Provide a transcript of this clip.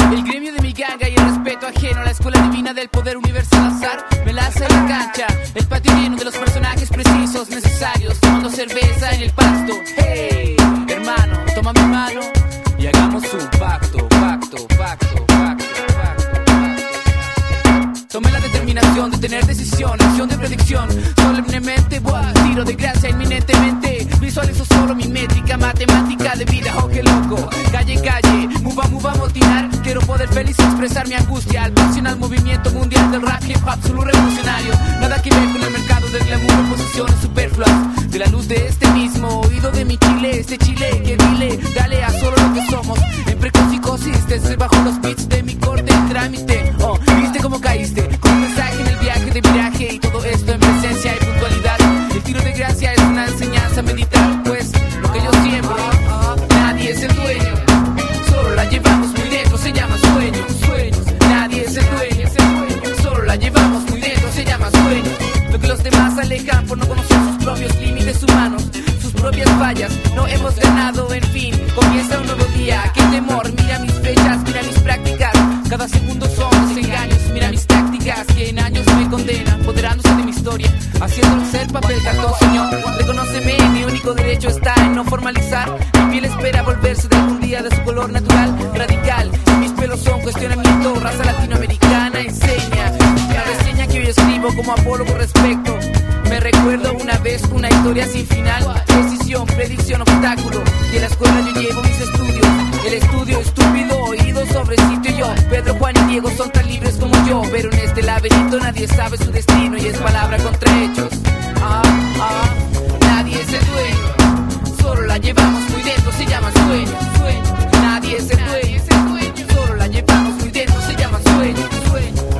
El gremio de mi ganga y el respeto ajeno a la escuela divina del poder universal azar me la hace la cancha, el patio lleno de los personajes precisos necesarios, tomando cerveza en el pasto. Hey, hermano, toma mi mano y hagamos un pacto. Tomé la determinación de tener decisión, acción de predicción, solemnemente, tiro de gracia inminentemente. Visualizo solo mi métrica matemática de vida, oh qué loco. Calle, muva, motinar. Quiero poder feliz expresar mi angustia al pasional movimiento mundial del rap hip hop, solo revolucionario. Nada que ver con el mercado del glamour en posiciones superfluas. De la luz de este mismo oído de mi Chile, este Chile que dile, dale a solo lo que somos. En precocicosis, desde bajo los beats de mi corte en trámite. Oh, viste cómo caíste, con un mensaje en el viaje de viraje y todo esto en presencia y puntualidad. El tiro de gracia es una enseñanza a meditar, pues lo que yo siembro, nadie es el dueño, solo la llevamos muy dentro, se llama sueño. Nadie es el dueño, solo la llevamos muy dentro, se llama sueño. Lo que los demás alejan por no conocer sus propios límites humanos, sus propias fallas, no hemos ganado, en fin, comienza un nuevo día. Qué temor, mira mis fechas, mira mis prácticas, cada segundo son desengaños, mira mis tácticas que en años me condenan, apoderándose de mi historia, haciéndolo ser papel cartón, señor. Reconóceme, mi único derecho está en no formalizar. Mi piel espera volverse de algún día de su color natural, radical, y mis pelos son cuestionamiento, raza latinoamericana enseña. La reseña que hoy escribo como apólogo respecto, me recuerdo una vez una historia sin final, decisión, predicción, obstáculo. Y en la escuela yo llevo mis estudios, el estudio estúpido, oído sobre sitio yo. Pedro, Juan y Diego son tan libres como yo, pero en este laberinto nadie sabe su destino y es palabra contra hechos.